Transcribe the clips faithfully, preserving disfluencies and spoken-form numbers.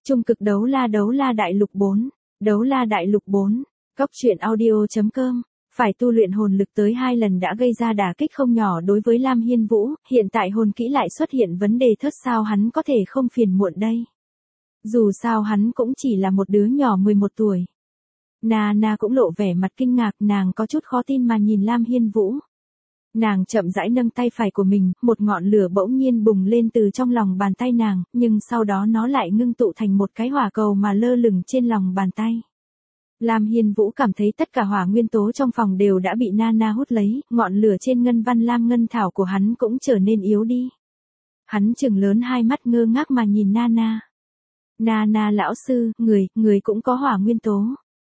Trung cực đấu la đấu la đại lục bốn. Đấu la đại lục bốn. Cốc truyện audio.com. Phải tu luyện hồn lực tới hai lần đã gây ra đả kích không nhỏ đối với Lam Hiên Vũ, hiện tại hồn kỹ lại xuất hiện vấn đề thớt sao hắn có thể không phiền muộn đây. Dù sao hắn cũng chỉ là một đứa nhỏ mười một tuổi. Nana cũng lộ vẻ mặt kinh ngạc, nàng có chút khó tin mà nhìn Lam Hiên Vũ. Nàng chậm rãi nâng tay phải của mình, một ngọn lửa bỗng nhiên bùng lên từ trong lòng bàn tay nàng, nhưng sau đó nó lại ngưng tụ thành một cái hỏa cầu mà lơ lửng trên lòng bàn tay. Lam Hiên Vũ cảm thấy tất cả hỏa nguyên tố trong phòng đều đã bị Nana hút lấy, ngọn lửa trên ngân văn lam ngân thảo của hắn cũng trở nên yếu đi. Hắn trừng lớn hai mắt ngơ ngác mà nhìn Nana. Nana lão sư, người, người cũng có hỏa nguyên tố.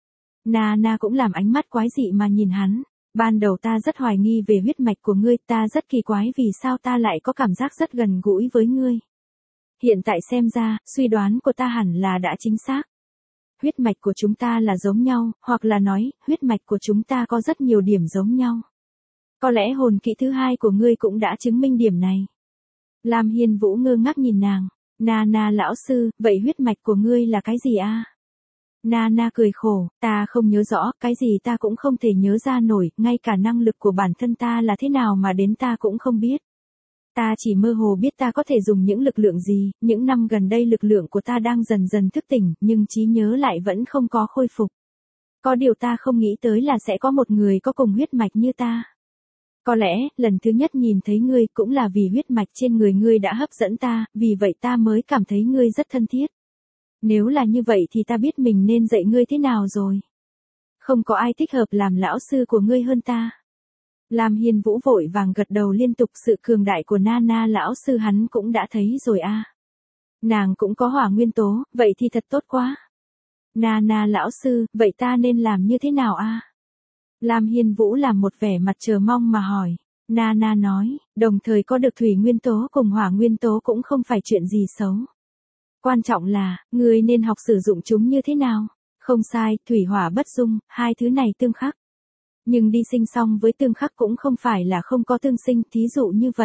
Nana cũng làm ánh mắt quái dị mà nhìn hắn. Ban đầu ta rất hoài nghi về huyết mạch của ngươi, ta rất kỳ quái vì sao ta lại có cảm giác rất gần gũi với ngươi. Hiện tại xem ra, suy đoán của ta hẳn là đã chính xác. Huyết mạch của chúng ta là giống nhau, hoặc là nói, huyết mạch của chúng ta có rất nhiều điểm giống nhau. Có lẽ hồn kỹ thứ hai của ngươi cũng đã chứng minh điểm này. Lam Hiên Vũ ngơ ngác nhìn nàng. Nana lão sư, vậy huyết mạch của ngươi là cái gì a? Nana cười khổ, ta không nhớ rõ, cái gì ta cũng không thể nhớ ra nổi, ngay cả năng lực của bản thân ta là thế nào mà đến ta cũng không biết. Ta chỉ mơ hồ biết ta có thể dùng những lực lượng gì, những năm gần đây lực lượng của ta đang dần dần thức tỉnh, nhưng trí nhớ lại vẫn không có khôi phục. Có điều ta không nghĩ tới là sẽ có một người có cùng huyết mạch như ta. Có lẽ, lần thứ nhất nhìn thấy ngươi cũng là vì huyết mạch trên người ngươi đã hấp dẫn ta, vì vậy ta mới cảm thấy ngươi rất thân thiết. Nếu là như vậy thì ta biết mình nên dạy ngươi thế nào rồi. Không có ai thích hợp làm lão sư của ngươi hơn ta. Lam Hiên Vũ vội vàng gật đầu liên tục, sự cường đại của Nana lão sư hắn cũng đã thấy rồi a. À. Nàng cũng có hỏa nguyên tố, vậy thì thật tốt quá. Nana lão sư, vậy ta nên làm như thế nào a? À? Lam Hiên Vũ làm một vẻ mặt chờ mong mà hỏi. Nana nói, đồng thời có được thủy nguyên tố cùng hỏa nguyên tố cũng không phải chuyện gì xấu. Quan trọng là, ngươi nên học sử dụng chúng như thế nào. Không sai, thủy hỏa bất dung, hai thứ này tương khắc. Nhưng đi sinh song với tương khắc cũng không phải là không có tương sinh, thí dụ như vậy.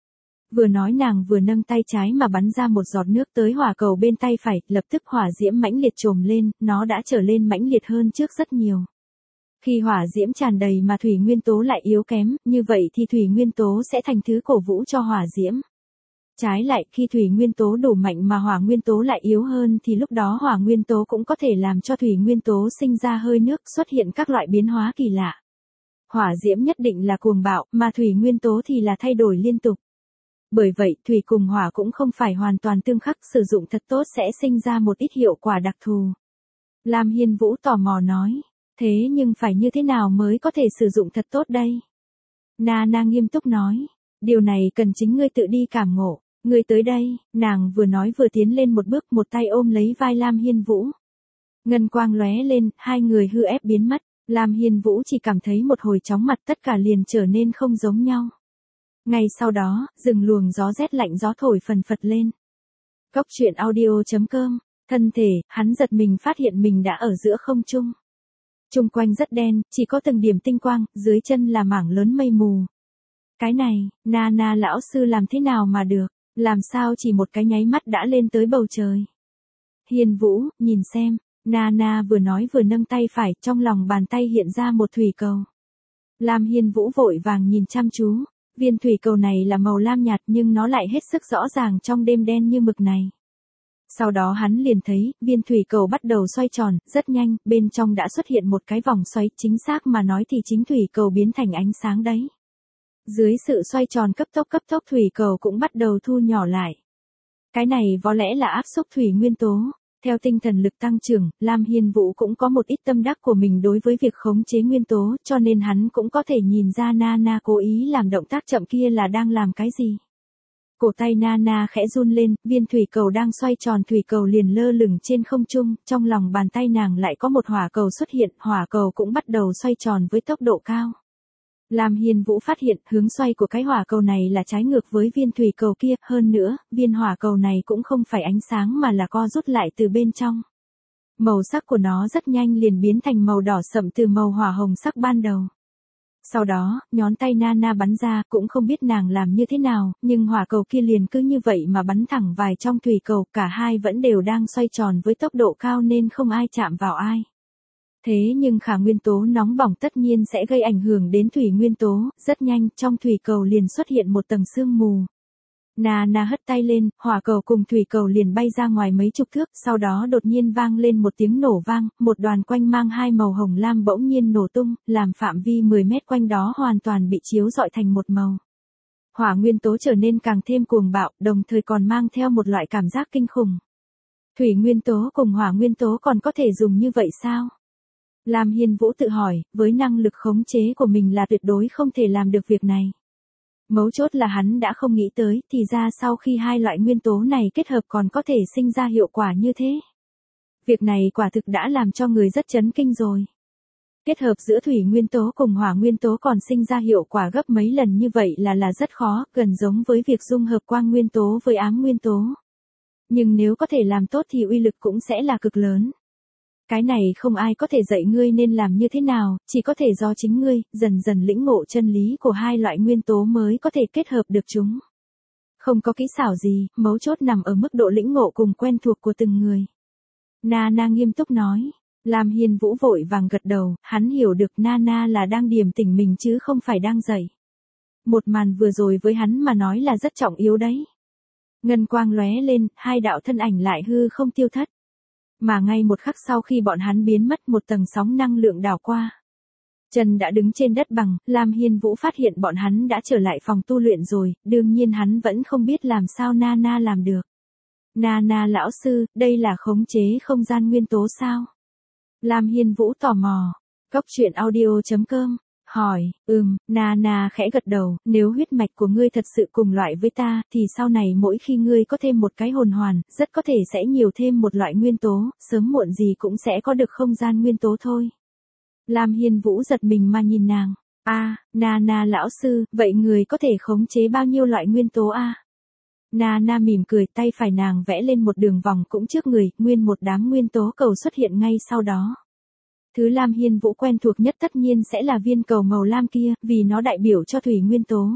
Vừa nói nàng vừa nâng tay trái mà bắn ra một giọt nước tới hỏa cầu bên tay phải, lập tức hỏa diễm mãnh liệt trồm lên, nó đã trở lên mãnh liệt hơn trước rất nhiều. Khi hỏa diễm tràn đầy mà thủy nguyên tố lại yếu kém, như vậy thì thủy nguyên tố sẽ thành thứ cổ vũ cho hỏa diễm. Trái lại, khi thủy nguyên tố đủ mạnh mà hỏa nguyên tố lại yếu hơn thì lúc đó hỏa nguyên tố cũng có thể làm cho thủy nguyên tố sinh ra hơi nước, xuất hiện các loại biến hóa kỳ lạ. Hỏa diễm nhất định là cuồng bạo, mà thủy nguyên tố thì là thay đổi liên tục. Bởi vậy, thủy cùng hỏa cũng không phải hoàn toàn tương khắc, sử dụng thật tốt sẽ sinh ra một ít hiệu quả đặc thù. Lam Hiên Vũ tò mò nói, thế nhưng phải như thế nào mới có thể sử dụng thật tốt đây? Nana nghiêm túc nói, điều này cần chính ngươi tự đi cảm ngộ. Ngươi tới đây, nàng vừa nói vừa tiến lên một bước, một tay ôm lấy vai Lam Hiên Vũ. Ngân quang lóe lên, hai người hư ép biến mất. Lam Hiên Vũ chỉ cảm thấy một hồi chóng mặt, tất cả liền trở nên không giống nhau. Ngay sau đó, rừng luồng gió rét lạnh gió thổi phần phật lên. Cốc truyện audio.com. Thân thể, hắn giật mình phát hiện mình đã ở giữa không trung. Trung quanh rất đen, chỉ có từng điểm tinh quang, dưới chân là mảng lớn mây mù. Cái này, Nana lão sư làm thế nào mà được? Làm sao chỉ một cái nháy mắt đã lên tới bầu trời? Hiên Vũ, nhìn xem. Nana vừa nói vừa nâng tay phải, trong lòng bàn tay hiện ra một thủy cầu. Lam Hiên Vũ vội vàng nhìn chăm chú. Viên thủy cầu này là màu lam nhạt nhưng nó lại hết sức rõ ràng trong đêm đen như mực này. Sau đó hắn liền thấy, viên thủy cầu bắt đầu xoay tròn, rất nhanh, bên trong đã xuất hiện một cái vòng xoáy, chính xác mà nói thì chính thủy cầu biến thành ánh sáng đấy. Dưới sự xoay tròn cấp tốc cấp tốc thủy cầu cũng bắt đầu thu nhỏ lại. Cái này có lẽ là áp xúc thủy nguyên tố. Theo tinh thần lực tăng trưởng, Lam Hiên Vũ cũng có một ít tâm đắc của mình đối với việc khống chế nguyên tố, cho nên hắn cũng có thể nhìn ra Nana cố ý làm động tác chậm kia là đang làm cái gì. Cổ tay Nana khẽ run lên, viên thủy cầu đang xoay tròn thủy cầu liền lơ lửng trên không trung, trong lòng bàn tay nàng lại có một hỏa cầu xuất hiện, hỏa cầu cũng bắt đầu xoay tròn với tốc độ cao. Lam Hiên Vũ phát hiện hướng xoay của cái hỏa cầu này là trái ngược với viên thủy cầu kia, hơn nữa, viên hỏa cầu này cũng không phải ánh sáng mà là co rút lại từ bên trong. Màu sắc của nó rất nhanh liền biến thành màu đỏ sậm từ màu hỏa hồng sắc ban đầu. Sau đó, nhón tay Nana bắn ra, cũng không biết nàng làm như thế nào, nhưng hỏa cầu kia liền cứ như vậy mà bắn thẳng vài trong thủy cầu, cả hai vẫn đều đang xoay tròn với tốc độ cao nên không ai chạm vào ai. Thế nhưng khả nguyên tố nóng bỏng tất nhiên sẽ gây ảnh hưởng đến thủy nguyên tố, rất nhanh, trong thủy cầu liền xuất hiện một tầng sương mù. Nana hất tay lên, hỏa cầu cùng thủy cầu liền bay ra ngoài mấy chục thước, sau đó đột nhiên vang lên một tiếng nổ vang, một đoàn quanh mang hai màu hồng lam bỗng nhiên nổ tung, làm phạm vi mười mét quanh đó hoàn toàn bị chiếu rọi thành một màu. Hỏa nguyên tố trở nên càng thêm cuồng bạo, đồng thời còn mang theo một loại cảm giác kinh khủng. Thủy nguyên tố cùng hỏa nguyên tố còn có thể dùng như vậy sao? Lam Hiên Vũ tự hỏi, với năng lực khống chế của mình là tuyệt đối không thể làm được việc này. Mấu chốt là hắn đã không nghĩ tới, thì ra sau khi hai loại nguyên tố này kết hợp còn có thể sinh ra hiệu quả như thế. Việc này quả thực đã làm cho người rất chấn kinh rồi. Kết hợp giữa thủy nguyên tố cùng hỏa nguyên tố còn sinh ra hiệu quả gấp mấy lần như vậy là là rất khó, gần giống với việc dung hợp quang nguyên tố với ám nguyên tố. Nhưng nếu có thể làm tốt thì uy lực cũng sẽ là cực lớn. Cái này không ai có thể dạy ngươi nên làm như thế nào, chỉ có thể do chính ngươi, dần dần lĩnh ngộ chân lý của hai loại nguyên tố mới có thể kết hợp được chúng. Không có kỹ xảo gì, mấu chốt nằm ở mức độ lĩnh ngộ cùng quen thuộc của từng người. Nana nghiêm túc nói. Lam Hiên Vũ vội vàng gật đầu, hắn hiểu được Nana là đang điềm tỉnh mình chứ không phải đang dạy. Một màn vừa rồi với hắn mà nói là rất trọng yếu đấy. Ngân quang lóe lên, hai đạo thân ảnh lại hư không tiêu thất. Mà ngay một khắc sau khi bọn hắn biến mất, một tầng sóng năng lượng đảo qua. Trần đã đứng trên đất bằng, Lam Hiên Vũ phát hiện bọn hắn đã trở lại phòng tu luyện rồi, đương nhiên hắn vẫn không biết làm sao Nana làm được. Nana lão sư, đây là khống chế không gian nguyên tố sao? Lam Hiên Vũ tò mò. Cốc truyện audio chấm com hỏi, ừm, Nana khẽ gật đầu, nếu huyết mạch của ngươi thật sự cùng loại với ta, thì sau này mỗi khi ngươi có thêm một cái hồn hoàn, rất có thể sẽ nhiều thêm một loại nguyên tố, sớm muộn gì cũng sẽ có được không gian nguyên tố thôi. Lam Hiên Vũ giật mình mà nhìn nàng, a, à, Nana lão sư, vậy người có thể khống chế bao nhiêu loại nguyên tố a? À? Nana mỉm cười, tay phải nàng vẽ lên một đường vòng cũng trước người, nguyên một đám nguyên tố cầu xuất hiện ngay sau đó. Thứ Lam Hiên Vũ quen thuộc nhất tất nhiên sẽ là viên cầu màu lam kia, vì nó đại biểu cho thủy nguyên tố.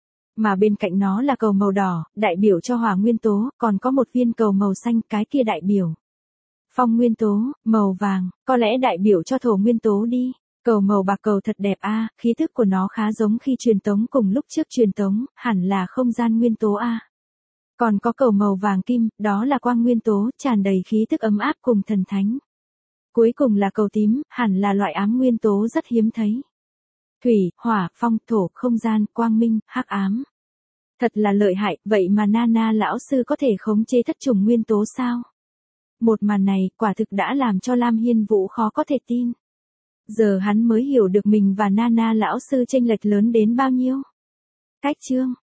Mà bên cạnh nó là cầu màu đỏ, đại biểu cho hỏa nguyên tố, còn có một viên cầu màu xanh, cái kia đại biểu phong nguyên tố, màu vàng, có lẽ đại biểu cho thổ nguyên tố đi. Cầu màu bạc cầu thật đẹp a, à, khí thức của nó khá giống khi truyền tống cùng lúc trước truyền tống, hẳn là không gian nguyên tố a. À. Còn có cầu màu vàng kim, đó là quang nguyên tố, tràn đầy khí thức ấm áp cùng thần thánh. Cuối cùng là cầu tím, hẳn là loại ám nguyên tố rất hiếm thấy. Thủy, hỏa, phong, thổ, không gian, quang minh, hắc ám. Thật là lợi hại, vậy mà Nana lão sư có thể khống chế thất trùng nguyên tố sao? Một màn này, quả thực đã làm cho Lam Hiên Vũ khó có thể tin. Giờ hắn mới hiểu được mình và Nana lão sư chênh lệch lớn đến bao nhiêu. Cách chương